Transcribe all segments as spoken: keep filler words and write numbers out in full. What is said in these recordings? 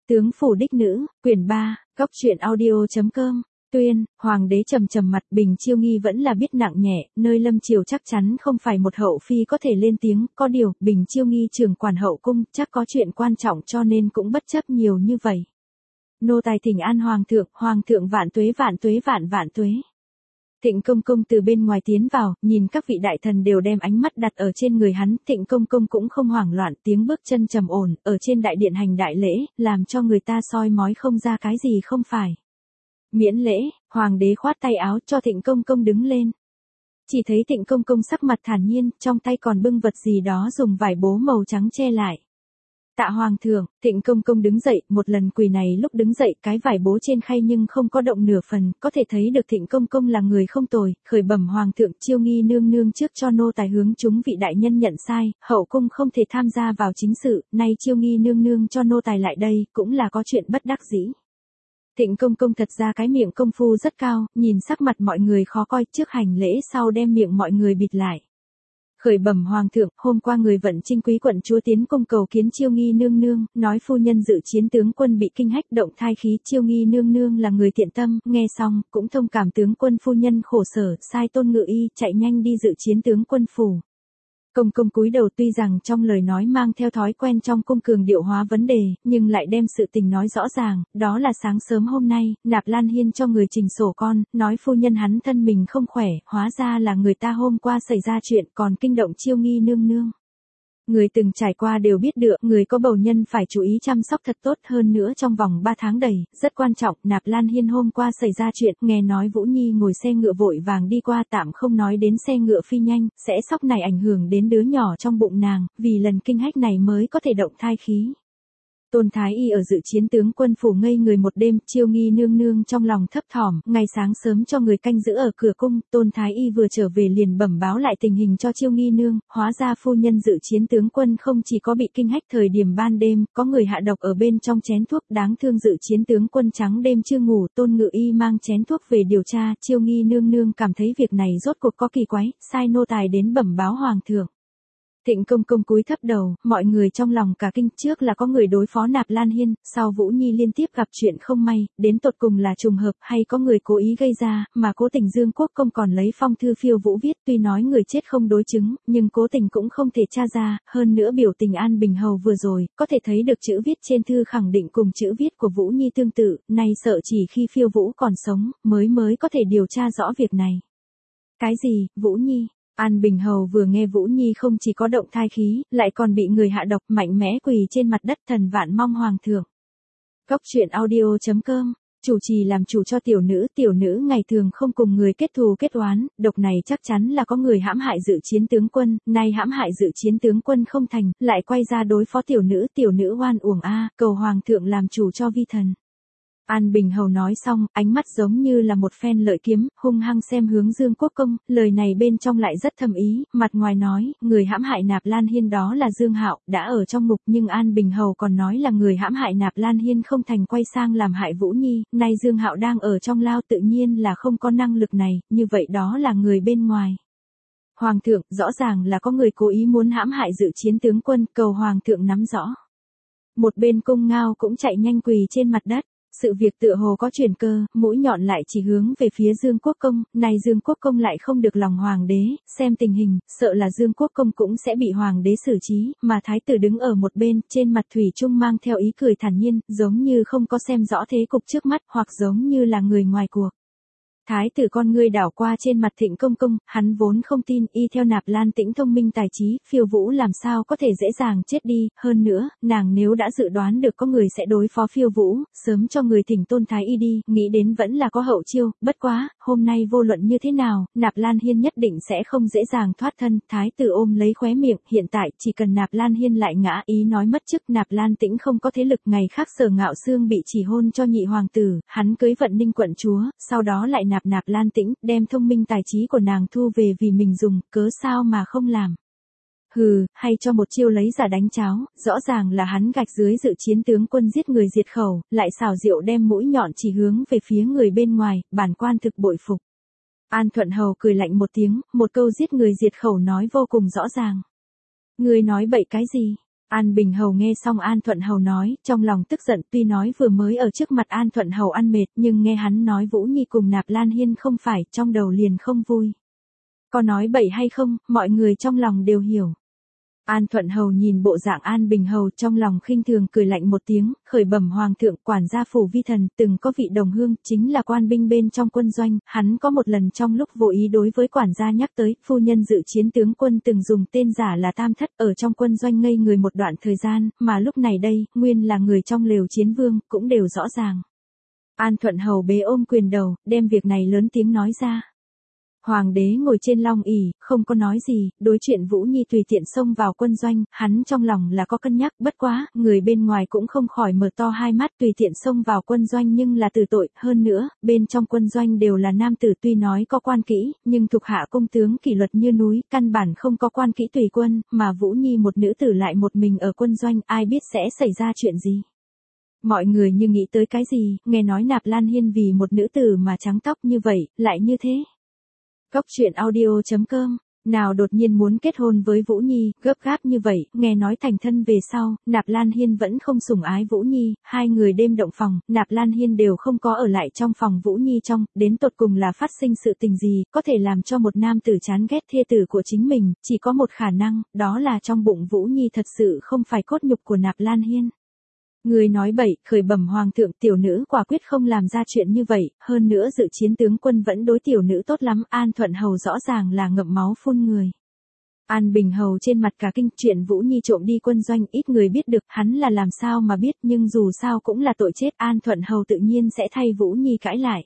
Tướng phủ đích nữ, quyển ba, góc truyện audio.com, tuyên, hoàng đế trầm trầm mặt. Bình Chiêu Nghi vẫn là biết nặng nhẹ, nơi lâm triều chắc chắn không phải một hậu phi có thể lên tiếng, có điều, Bình Chiêu Nghi trưởng quản hậu cung, chắc có chuyện quan trọng cho nên cũng bất chấp nhiều như vậy. Nô tài thỉnh an hoàng thượng, hoàng thượng vạn tuế vạn tuế vạn vạn tuế. Thịnh công công từ bên ngoài tiến vào, nhìn các vị đại thần đều đem ánh mắt đặt ở trên người hắn, Thịnh công công cũng không hoảng loạn, tiếng bước chân trầm ổn, ở trên đại điện hành đại lễ, làm cho người ta soi mói không ra cái gì không phải. Miễn lễ, hoàng đế khoát tay áo cho Thịnh công công đứng lên. Chỉ thấy Thịnh công công sắc mặt thản nhiên, trong tay còn bưng vật gì đó dùng vải bố màu trắng che lại. Tạ hoàng thượng, Thịnh công công đứng dậy, một lần quỳ này lúc đứng dậy, cái vải bố trên khay nhưng không có động nửa phần, có thể thấy được Thịnh công công là người không tồi, khởi bẩm hoàng thượng, Chiêu Nghi nương nương trước cho nô tài hướng chúng vị đại nhân nhận sai, hậu cung không thể tham gia vào chính sự, nay Chiêu Nghi nương nương cho nô tài lại đây, cũng là có chuyện bất đắc dĩ. Thịnh công công thật ra cái miệng công phu rất cao, nhìn sắc mặt mọi người khó coi, trước hành lễ sau đem miệng mọi người bịt lại. Khởi bẩm hoàng thượng, hôm qua người vận Trinh quý quận chúa tiến cung cầu kiến Chiêu Nghi nương nương, nói phu nhân dự chiến tướng quân bị kinh hách động thai khí, Chiêu Nghi nương nương là người thiện tâm, nghe xong, cũng thông cảm tướng quân phu nhân khổ sở, sai Tôn Ngự Y chạy nhanh đi dự chiến tướng quân phủ. Công công cúi đầu, tuy rằng trong lời nói mang theo thói quen trong cung cường điệu hóa vấn đề, nhưng lại đem sự tình nói rõ ràng, đó là sáng sớm hôm nay, Nạp Lan Hiên cho người trình sổ con, nói phu nhân hắn thân mình không khỏe, hóa ra là người ta hôm qua xảy ra chuyện còn kinh động Chiêu Nghi nương nương. Người từng trải qua đều biết được, người có bầu nhân phải chú ý chăm sóc thật tốt, hơn nữa trong vòng ba tháng đầy, rất quan trọng. Nạp Lan Hiên hôm qua xảy ra chuyện, nghe nói Vũ Nhi ngồi xe ngựa vội vàng đi qua, tạm không nói đến xe ngựa phi nhanh, sẽ sốc này ảnh hưởng đến đứa nhỏ trong bụng nàng, vì lần kinh hách này mới có thể động thai khí. Tôn Thái Y ở dự chiến tướng quân phủ ngây người một đêm, Chiêu Nghi nương nương trong lòng thấp thỏm, ngày sáng sớm cho người canh giữ ở cửa cung, Tôn Thái Y vừa trở về liền bẩm báo lại tình hình cho Chiêu Nghi nương, hóa ra phu nhân dự chiến tướng quân không chỉ có bị kinh hách thời điểm ban đêm, có người hạ độc ở bên trong chén thuốc, đáng thương dự chiến tướng quân trắng đêm chưa ngủ, Tôn Ngự Y mang chén thuốc về điều tra, Chiêu Nghi nương nương cảm thấy việc này rốt cuộc có kỳ quái, sai nô tài đến bẩm báo hoàng thượng. Thịnh công công cúi thấp đầu, mọi người trong lòng cả kinh, trước là có người đối phó Nạp Lan Hiên, sau Vũ Nhi liên tiếp gặp chuyện không may, đến tột cùng là trùng hợp hay có người cố ý gây ra, mà Cố Tình Dương Quốc công còn lấy phong thư phiêu vũ viết, tuy nói người chết không đối chứng, nhưng Cố Tình cũng không thể tra ra, hơn nữa biểu tình An Bình Hầu vừa rồi, có thể thấy được chữ viết trên thư khẳng định cùng chữ viết của Vũ Nhi tương tự, nay sợ chỉ khi phiêu vũ còn sống, mới mới có thể điều tra rõ việc này. Cái gì, Vũ Nhi? An Bình Hầu vừa nghe Vũ Nhi không chỉ có động thai khí, lại còn bị người hạ độc, mạnh mẽ quỳ trên mặt đất, thần vạn mong hoàng thượng. Góc truyện audio.com, chủ trì làm chủ cho tiểu nữ, tiểu nữ ngày thường không cùng người kết thù kết oán, độc này chắc chắn là có người hãm hại dự chiến tướng quân, nay hãm hại dự chiến tướng quân không thành, lại quay ra đối phó tiểu nữ, tiểu nữ oan uổng a, cầu hoàng thượng làm chủ cho vi thần. An Bình Hầu nói xong, ánh mắt giống như là một phen lợi kiếm, hung hăng xem hướng Dương Quốc công, lời này bên trong lại rất thâm ý, mặt ngoài nói, người hãm hại Nạp Lan Hiên đó là Dương Hạo, đã ở trong ngục, nhưng An Bình Hầu còn nói là người hãm hại Nạp Lan Hiên không thành quay sang làm hại Vũ Nhi, nay Dương Hạo đang ở trong lao tự nhiên là không có năng lực này, như vậy đó là người bên ngoài. Hoàng thượng, rõ ràng là có người cố ý muốn hãm hại dự chiến tướng quân, cầu hoàng thượng nắm rõ. Một bên cung ngao cũng chạy nhanh quỳ trên mặt đất. Sự việc tựa hồ có chuyển cơ, mũi nhọn lại chỉ hướng về phía Dương Quốc công, này Dương Quốc công lại không được lòng hoàng đế, xem tình hình, sợ là Dương Quốc công cũng sẽ bị hoàng đế xử trí, mà thái tử đứng ở một bên, trên mặt thủy chung mang theo ý cười thản nhiên, giống như không có xem rõ thế cục trước mắt, hoặc giống như là người ngoài cuộc. Thái tử con ngươi đảo qua trên mặt Thịnh công công, hắn vốn không tin, y theo Nạp Lan Tĩnh thông minh tài trí, phiêu vũ làm sao có thể dễ dàng chết đi, hơn nữa, nàng nếu đã dự đoán được có người sẽ đối phó phiêu vũ, sớm cho người thỉnh Tôn Thái Y đi, nghĩ đến vẫn là có hậu chiêu, bất quá, hôm nay vô luận như thế nào, Nạp Lan Hiên nhất định sẽ không dễ dàng thoát thân, thái tử ôm lấy khóe miệng, hiện tại, chỉ cần Nạp Lan Hiên lại ngã, ý nói mất chức, Nạp Lan Tĩnh không có thế lực, ngày khác Sở Ngạo Xương bị chỉ hôn cho nhị hoàng tử, hắn cưới Vận Ninh quận chúa, sau đó lại nạp Nạp Lan Tĩnh, đem thông minh tài trí của nàng thu về vì mình dùng, cớ sao mà không làm. Hừ, hay cho một chiêu lấy giả đánh cháo, rõ ràng là hắn gạch dưới dự chiến tướng quân giết người diệt khẩu, lại xảo diệu đem mũi nhọn chỉ hướng về phía người bên ngoài, bản quan thực bội phục. An Thuận Hầu cười lạnh một tiếng, một câu giết người diệt khẩu nói vô cùng rõ ràng. Ngươi nói bậy cái gì? An Bình Hầu nghe xong An Thuận Hầu nói, trong lòng tức giận, tuy nói vừa mới ở trước mặt An Thuận Hầu ăn mệt, nhưng nghe hắn nói Vũ Nhi cùng Nạp Lan Hiên không phải, trong đầu liền không vui. Có nói bậy hay không, mọi người trong lòng đều hiểu. An Thuận Hầu nhìn bộ dạng An Bình Hầu trong lòng khinh thường cười lạnh một tiếng, khởi bẩm hoàng thượng, quản gia phủ vi thần, từng có vị đồng hương, chính là quan binh bên trong quân doanh, hắn có một lần trong lúc vô ý đối với quản gia nhắc tới, phu nhân dự chiến tướng quân từng dùng tên giả là Tam Thất ở trong quân doanh ngây người một đoạn thời gian, mà lúc này đây, nguyên là người trong lều chiến vương, cũng đều rõ ràng. An Thuận Hầu bế ôm quyền đầu, đem việc này lớn tiếng nói ra. Hoàng đế ngồi trên long ỷ, không có nói gì, đối chuyện Vũ Nhi tùy tiện xông vào quân doanh, hắn trong lòng là có cân nhắc, bất quá, người bên ngoài cũng không khỏi mở to hai mắt tùy tiện xông vào quân doanh nhưng là từ tội, hơn nữa, bên trong quân doanh đều là nam tử tuy nói có quan kỹ, nhưng thuộc hạ công tướng kỷ luật như núi, căn bản không có quan kỹ tùy quân, mà Vũ Nhi một nữ tử lại một mình ở quân doanh, ai biết sẽ xảy ra chuyện gì. Mọi người như nghĩ tới cái gì, nghe nói Nạp Lan Hiên vì một nữ tử mà trắng tóc như vậy, lại như thế. Cốc truyện audio chấm com, nào đột nhiên muốn kết hôn với Vũ Nhi, gấp gáp như vậy, nghe nói thành thân về sau, Nạp Lan Hiên vẫn không sủng ái Vũ Nhi, hai người đêm động phòng, Nạp Lan Hiên đều không có ở lại trong phòng Vũ Nhi trong, đến tột cùng là phát sinh sự tình gì, có thể làm cho một nam tử chán ghét thê tử của chính mình, chỉ có một khả năng, đó là trong bụng Vũ Nhi thật sự không phải cốt nhục của Nạp Lan Hiên. Người nói bậy, khởi bẩm hoàng thượng, tiểu nữ quả quyết không làm ra chuyện như vậy, hơn nữa dự chiến tướng quân vẫn đối tiểu nữ tốt lắm, An Thuận Hầu rõ ràng là ngậm máu phun người. An Bình Hầu trên mặt cả kinh, chuyện Vũ Nhi trộm đi quân doanh ít người biết được, hắn là làm sao mà biết, nhưng dù sao cũng là tội chết, An Thuận Hầu tự nhiên sẽ thay Vũ Nhi cãi lại.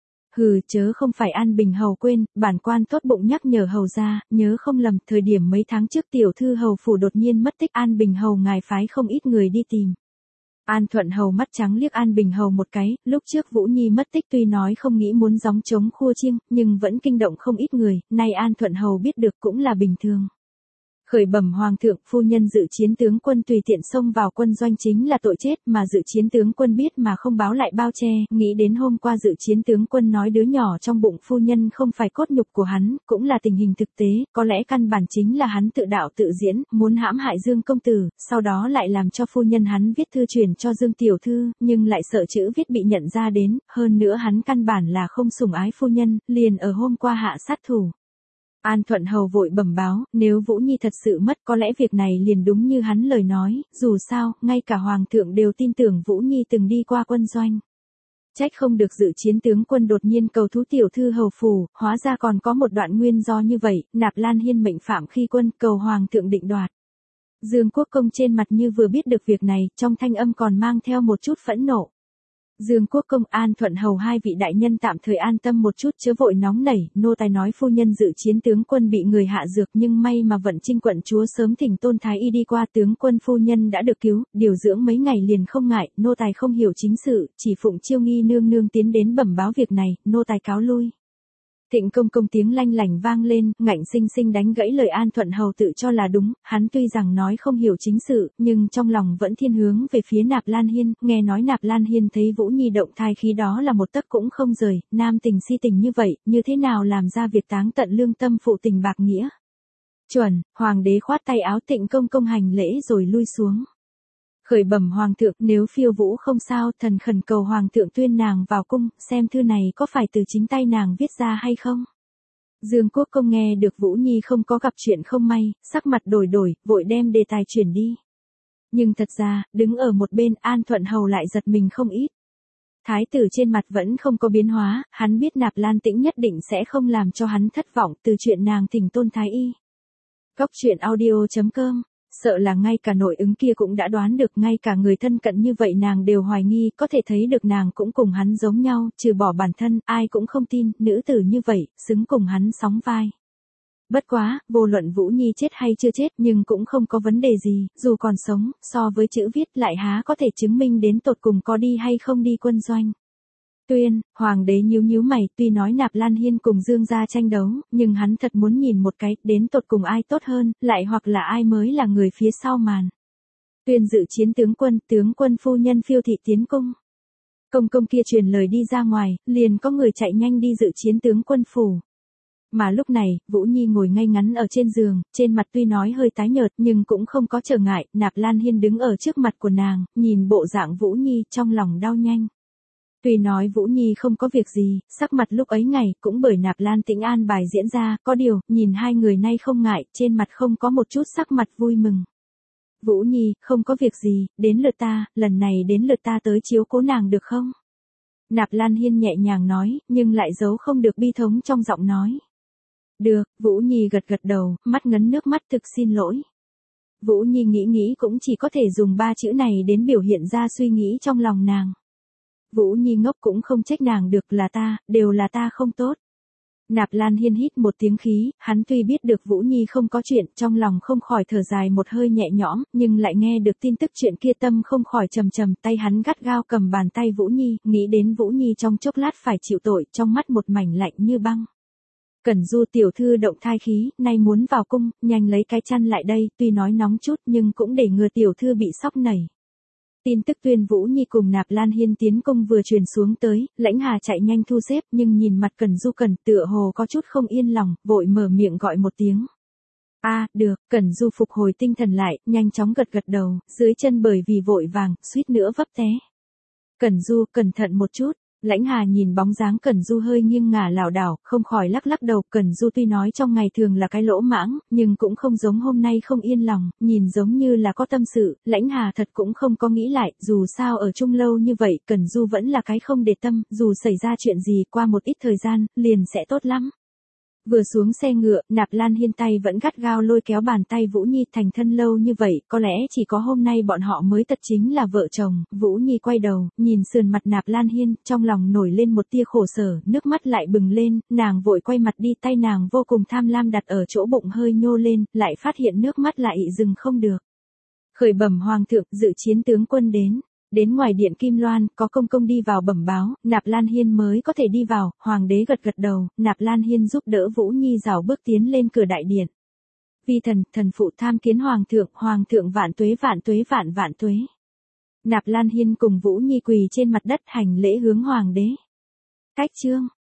Hừ, chớ không phải An Bình Hầu quên, bản quan tốt bụng nhắc nhở hầu ra, nhớ không lầm, thời điểm mấy tháng trước tiểu thư hầu phủ đột nhiên mất tích, An Bình Hầu ngài phái không ít người đi tìm. An Thuận Hầu mắt trắng liếc An Bình Hầu một cái, lúc trước Vũ Nhi mất tích tuy nói không nghĩ muốn gióng trống khua chiêng, nhưng vẫn kinh động không ít người, nay An Thuận Hầu biết được cũng là bình thường. Khởi bẩm hoàng thượng, phu nhân dự chiến tướng quân tùy tiện xông vào quân doanh chính là tội chết, mà dự chiến tướng quân biết mà không báo lại bao che, nghĩ đến hôm qua dự chiến tướng quân nói đứa nhỏ trong bụng phu nhân không phải cốt nhục của hắn, cũng là tình hình thực tế, có lẽ căn bản chính là hắn tự đạo tự diễn, muốn hãm hại Dương công tử, sau đó lại làm cho phu nhân hắn viết thư truyền cho Dương tiểu thư, nhưng lại sợ chữ viết bị nhận ra đến, hơn nữa hắn căn bản là không sủng ái phu nhân, liền ở hôm qua hạ sát thủ. An Thuận Hầu vội bẩm báo, nếu Vũ Nhi thật sự mất có lẽ việc này liền đúng như hắn lời nói, dù sao, ngay cả Hoàng thượng đều tin tưởng Vũ Nhi từng đi qua quân doanh. Trách không được dự chiến tướng quân đột nhiên cầu thú tiểu thư hầu phủ, hóa ra còn có một đoạn nguyên do như vậy, Nạp Lan Hiên mệnh phạm khi quân cầu Hoàng thượng định đoạt. Dương Quốc Công trên mặt như vừa biết được việc này, trong thanh âm còn mang theo một chút phẫn nộ. Dương Quốc Công, An Thuận Hầu hai vị đại nhân tạm thời an tâm một chút, chớ vội nóng nảy, nô tài nói phu nhân dự chiến tướng quân bị người hạ dược nhưng may mà Vận Trinh quận chúa sớm thỉnh Tôn Thái Y đi qua, tướng quân phu nhân đã được cứu, điều dưỡng mấy ngày liền không ngại, nô tài không hiểu chính sự, chỉ phụng Chiêu Nghi nương nương tiến đến bẩm báo việc này, nô tài cáo lui. Thịnh công công tiếng lanh lảnh vang lên, ngạnh sinh sinh đánh gãy lời An Thuận Hầu tự cho là đúng, hắn tuy rằng nói không hiểu chính sự, nhưng trong lòng vẫn thiên hướng về phía Nạp Lan Hiên, nghe nói Nạp Lan Hiên thấy Vũ Nhi động thai khí đó là một tấc cũng không rời, nam tình si tình như vậy, như thế nào làm ra việc táng tận lương tâm phụ tình bạc nghĩa. Chuẩn, hoàng đế khoát tay áo, Thịnh công công hành lễ rồi lui xuống. Khởi bẩm hoàng thượng, nếu phiêu Vũ không sao, thần khẩn cầu hoàng thượng tuyên nàng vào cung, xem thư này có phải từ chính tay nàng viết ra hay không. Dương Quốc Công nghe được Vũ Nhi không có gặp chuyện không may, sắc mặt đổi đổi, vội đem đề tài chuyển đi. Nhưng thật ra, đứng ở một bên, An Thuận Hầu lại giật mình không ít. Thái tử trên mặt vẫn không có biến hóa, hắn biết Nạp Lan Tĩnh nhất định sẽ không làm cho hắn thất vọng từ chuyện nàng thỉnh Tôn Thái Y. Cốc truyện audio chấm com. Sợ là ngay cả nội ứng kia cũng đã đoán được, ngay cả người thân cận như vậy nàng đều hoài nghi, có thể thấy được nàng cũng cùng hắn giống nhau, trừ bỏ bản thân, ai cũng không tin, nữ tử như vậy, xứng cùng hắn sóng vai. Bất quá, vô luận Vũ Nhi chết hay chưa chết nhưng cũng không có vấn đề gì, dù còn sống, so với chữ viết lại há có thể chứng minh đến tột cùng có đi hay không đi quân doanh. Tuyên, hoàng đế nhíu nhíu mày, tuy nói Nạp Lan Hiên cùng Dương gia tranh đấu, nhưng hắn thật muốn nhìn một cái, đến tột cùng ai tốt hơn, lại hoặc là ai mới là người phía sau màn. Tuyên dự chiến tướng quân, tướng quân phu nhân phiêu thị tiến cung. Công công kia truyền lời đi ra ngoài, liền có người chạy nhanh đi dự chiến tướng quân phủ. Mà lúc này, Vũ Nhi ngồi ngay ngắn ở trên giường, trên mặt tuy nói hơi tái nhợt nhưng cũng không có trở ngại, Nạp Lan Hiên đứng ở trước mặt của nàng, nhìn bộ dạng Vũ Nhi trong lòng đau nhanh. Tuy nói Vũ Nhi không có việc gì, sắc mặt lúc ấy ngày cũng bởi Nạp Lan Tĩnh an bài diễn ra, có điều, nhìn hai người nay không ngại, trên mặt không có một chút sắc mặt vui mừng. Vũ Nhi, không có việc gì, đến lượt ta, lần này đến lượt ta tới chiếu cố nàng được không? Nạp Lan Hiên nhẹ nhàng nói, nhưng lại giấu không được bi thống trong giọng nói. Được, Vũ Nhi gật gật đầu, mắt ngấn nước mắt thực xin lỗi. Vũ Nhi nghĩ nghĩ cũng chỉ có thể dùng ba chữ này đến biểu hiện ra suy nghĩ trong lòng nàng. Vũ Nhi ngốc cũng không trách nàng được, là ta, đều là ta không tốt. Nạp Lan Hiên hít một tiếng khí, hắn tuy biết được Vũ Nhi không có chuyện, trong lòng không khỏi thở dài một hơi nhẹ nhõm, nhưng lại nghe được tin tức chuyện kia tâm không khỏi trầm trầm, tay hắn gắt gao cầm bàn tay Vũ Nhi, nghĩ đến Vũ Nhi trong chốc lát phải chịu tội, trong mắt một mảnh lạnh như băng. Cẩn Du tiểu thư động thai khí, nay muốn vào cung, nhanh lấy cái chăn lại đây, tuy nói nóng chút nhưng cũng để ngừa tiểu thư bị sốc nảy. Tin tức tuyên Vũ Nhi cùng Nạp Lan Hiên tiến cung vừa truyền xuống tới, Lãnh Hà chạy nhanh thu xếp nhưng nhìn mặt Cẩn Du Cẩn tựa hồ có chút không yên lòng, vội mở miệng gọi một tiếng. A, à, được, Cẩn Du phục hồi tinh thần lại, nhanh chóng gật gật đầu, dưới chân bởi vì vội vàng, suýt nữa vấp té. Cẩn Du, cẩn thận một chút. Lãnh Hà nhìn bóng dáng Cẩn Du hơi nghiêng ngả lảo đảo, không khỏi lắc lắc đầu, Cẩn Du tuy nói trong ngày thường là cái lỗ mãng, nhưng cũng không giống hôm nay không yên lòng, nhìn giống như là có tâm sự, Lãnh Hà thật cũng không có nghĩ lại, dù sao ở chung lâu như vậy, Cẩn Du vẫn là cái không để tâm, dù xảy ra chuyện gì qua một ít thời gian, liền sẽ tốt lắm. Vừa xuống xe ngựa, Nạp Lan Hiên tay vẫn gắt gao lôi kéo bàn tay Vũ Nhi, thành thân lâu như vậy, có lẽ chỉ có hôm nay bọn họ mới thật chính là vợ chồng. Vũ Nhi quay đầu, nhìn sườn mặt Nạp Lan Hiên, trong lòng nổi lên một tia khổ sở, nước mắt lại bừng lên, nàng vội quay mặt đi, tay nàng vô cùng tham lam đặt ở chỗ bụng hơi nhô lên, lại phát hiện nước mắt lại dừng không được. Khởi bẩm hoàng thượng, dự chiến tướng quân đến. Đến ngoài điện Kim Loan, có công công đi vào bẩm báo, Nạp Lan Hiên mới có thể đi vào, hoàng đế gật gật đầu, Nạp Lan Hiên giúp đỡ Vũ Nhi rảo bước tiến lên cửa đại điện. Vi thần, thần phụ tham kiến hoàng thượng, hoàng thượng vạn tuế vạn tuế vạn vạn tuế. Nạp Lan Hiên cùng Vũ Nhi quỳ trên mặt đất hành lễ hướng hoàng đế. Cách chương